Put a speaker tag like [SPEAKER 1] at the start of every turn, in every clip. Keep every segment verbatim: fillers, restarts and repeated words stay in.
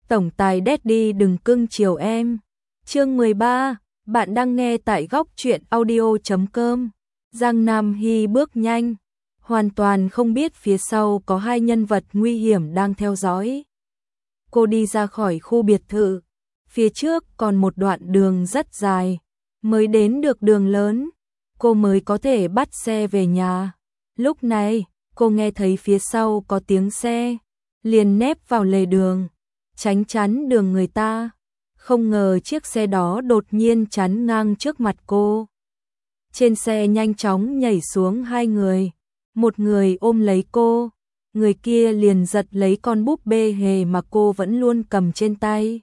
[SPEAKER 1] tổng tài Daddy đừng cưng chiều em. Chương mười ba, bạn đang nghe tại góc truyện audio chấm com. Giang Nam Hy bước nhanh, hoàn toàn không biết phía sau có hai nhân vật nguy hiểm đang theo dõi. Cô đi ra khỏi khu biệt thự, phía trước còn một đoạn đường rất dài, mới đến được đường lớn, cô mới có thể bắt xe về nhà. Lúc này, cô nghe thấy phía sau có tiếng xe, liền nép vào lề đường, tránh chắn đường người ta. Không ngờ chiếc xe đó đột nhiên chắn ngang trước mặt cô. Trên xe nhanh chóng nhảy xuống hai người, một người ôm lấy cô, người kia liền giật lấy con búp bê hề mà cô vẫn luôn cầm trên tay.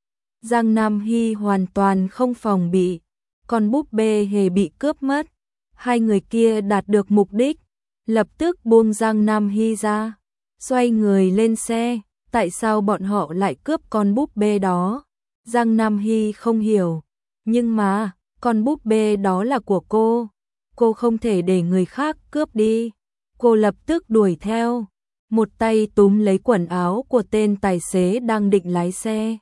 [SPEAKER 1] Giang Nam Hy hoàn toàn không phòng bị, con búp bê hề bị cướp mất. Hai người kia đạt được mục đích, lập tức buông Giang Nam Hy ra, xoay người lên xe. Tại sao bọn họ lại cướp con búp bê đó? Giang Nam Hy không hiểu, nhưng mà con búp bê đó là của cô, cô không thể để người khác cướp đi. Cô lập tức đuổi theo, một tay túm lấy quần áo của tên tài xế đang định lái xe,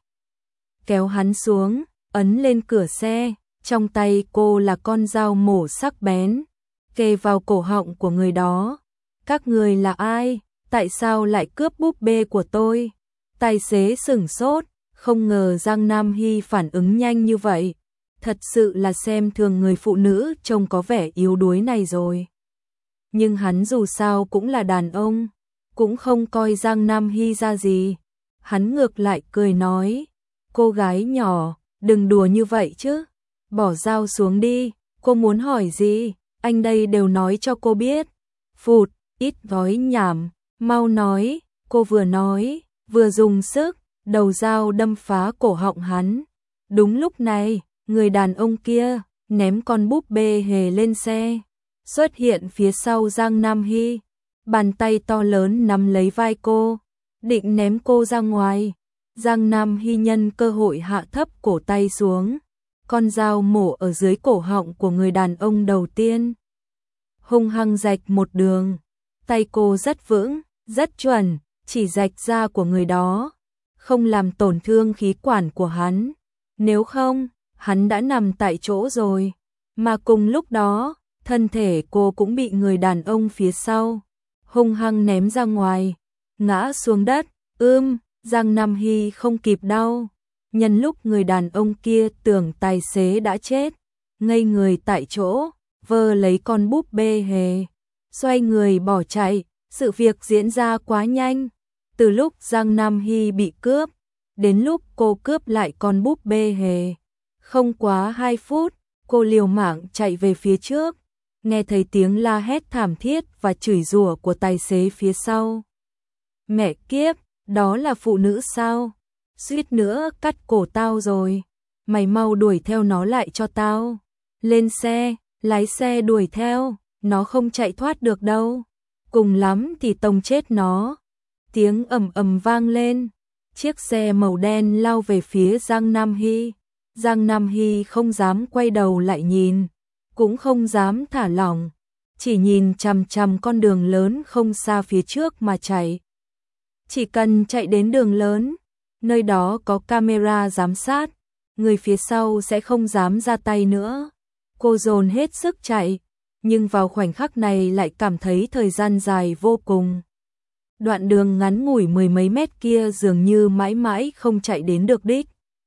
[SPEAKER 1] kéo hắn xuống, ấn lên cửa xe. Trong tay cô là con dao mổ sắc bén, kề vào cổ họng của người đó. Các người là ai? Tại sao lại cướp búp bê của tôi? Tài xế sửng sốt, không ngờ Giang Nam Hy phản ứng nhanh như vậy. Thật sự là xem thường người phụ nữ trông có vẻ yếu đuối này rồi. Nhưng hắn dù sao cũng là đàn ông, cũng không coi Giang Nam Hy ra gì. Hắn ngược lại cười nói, cô gái nhỏ, đừng đùa như vậy chứ. Bỏ dao xuống đi, cô muốn hỏi gì, anh đây đều nói cho cô biết. Phụt, ít nói nhảm, mau nói. Cô vừa nói, vừa dùng sức, đầu dao đâm phá cổ họng hắn. Đúng lúc này, người đàn ông kia ném con búp bê hề lên xe, xuất hiện phía sau Giang Nam Hy, bàn tay to lớn nắm lấy vai cô, định ném cô ra ngoài. Giang Nam Hy nhân cơ hội hạ thấp cổ tay xuống, con dao mổ ở dưới cổ họng của người đàn ông đầu tiên, hung hăng rạch một đường. Tay cô rất vững, rất chuẩn, chỉ rạch da của người đó, không làm tổn thương khí quản của hắn. Nếu không, hắn đã nằm tại chỗ rồi. Mà cùng lúc đó, thân thể cô cũng bị người đàn ông phía sau hung hăng ném ra ngoài, ngã xuống đất. Ưm, Giang Nam Hy không kịp đau. Nhân lúc người đàn ông kia tưởng tài xế đã chết, ngây người tại chỗ, vơ lấy con búp bê hề, xoay người bỏ chạy. Sự việc diễn ra quá nhanh, từ lúc Giang Nam Hy bị cướp, đến lúc cô cướp lại con búp bê hề, không quá hai phút, cô liều mạng chạy về phía trước, nghe thấy tiếng la hét thảm thiết và chửi rủa của tài xế phía sau. Mẹ kiếp, đó là phụ nữ sao? Suýt nữa cắt cổ tao rồi, mày mau đuổi theo nó lại cho tao. Lên xe, lái xe đuổi theo, nó không chạy thoát được đâu. Cùng lắm thì tông chết nó. Tiếng ầm ầm vang lên, chiếc xe màu đen lao về phía Giang Nam Hy. Giang Nam Hy không dám quay đầu lại nhìn, cũng không dám thả lỏng, chỉ nhìn chằm chằm con đường lớn không xa phía trước mà chạy. Chỉ cần chạy đến đường lớn, nơi đó có camera giám sát, người phía sau sẽ không dám ra tay nữa. Cô dồn hết sức chạy, nhưng vào khoảnh khắc này lại cảm thấy thời gian dài vô cùng. Đoạn đường ngắn ngủi mười mấy mét kia dường như mãi mãi không chạy đến được đích.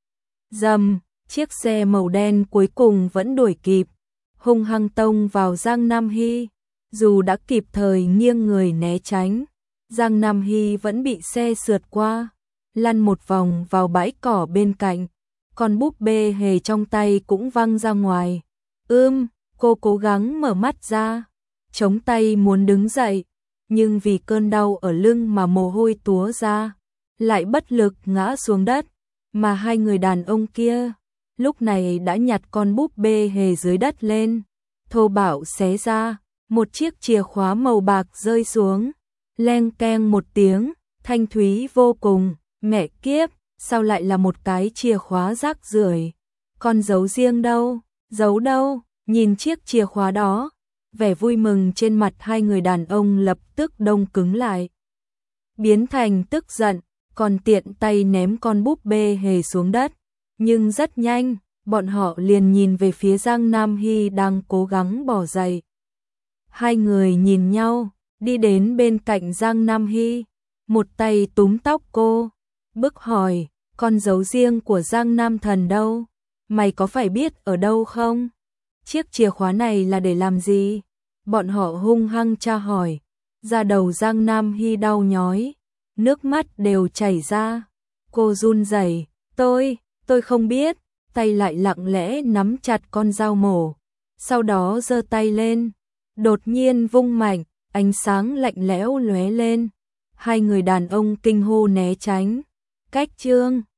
[SPEAKER 1] Dầm, chiếc xe màu đen cuối cùng vẫn đuổi kịp, hung hăng tông vào Giang Nam Hy. Dù đã kịp thời nghiêng người né tránh, Giang Nam Hy vẫn bị xe sượt qua, lăn một vòng vào bãi cỏ bên cạnh. Con búp bê hề trong tay cũng văng ra ngoài. Ưm, cô cố gắng mở mắt ra, chống tay muốn đứng dậy, nhưng vì cơn đau ở lưng mà mồ hôi túa ra, lại bất lực ngã xuống đất. Mà hai người đàn ông kia lúc này đã nhặt con búp bê hề dưới đất lên, thô bạo xé ra, một chiếc chìa khóa màu bạc rơi xuống, leng keng một tiếng, thanh thúy vô cùng. Mẹ kiếp, sao lại là một cái chìa khóa rác rưởi? Con giấu riêng đâu? Giấu đâu? Nhìn chiếc chìa khóa đó, vẻ vui mừng trên mặt hai người đàn ông lập tức đông cứng lại, biến thành tức giận. còn tiện tay ném con búp bê hề xuống đất. Nhưng rất nhanh, bọn họ liền nhìn về phía Giang Nam Hy đang cố gắng bỏ dậy. Hai người nhìn nhau, đi đến bên cạnh Giang Nam Hy, một tay túm tóc cô, bức hỏi, con dấu riêng của Giang Nam Thần đâu? Mày có phải biết ở đâu không? Chiếc chìa khóa này là để làm gì? Bọn họ hung hăng tra hỏi, da đầu Giang Nam Hy đau nhói, nước mắt đều chảy ra. Cô run rẩy, tôi, tôi không biết, tay lại lặng lẽ nắm chặt con dao mổ, sau đó giơ tay lên, đột nhiên vung mạnh, ánh sáng lạnh lẽo lóe lên. Hai người đàn ông kinh hô né tránh. Cách chương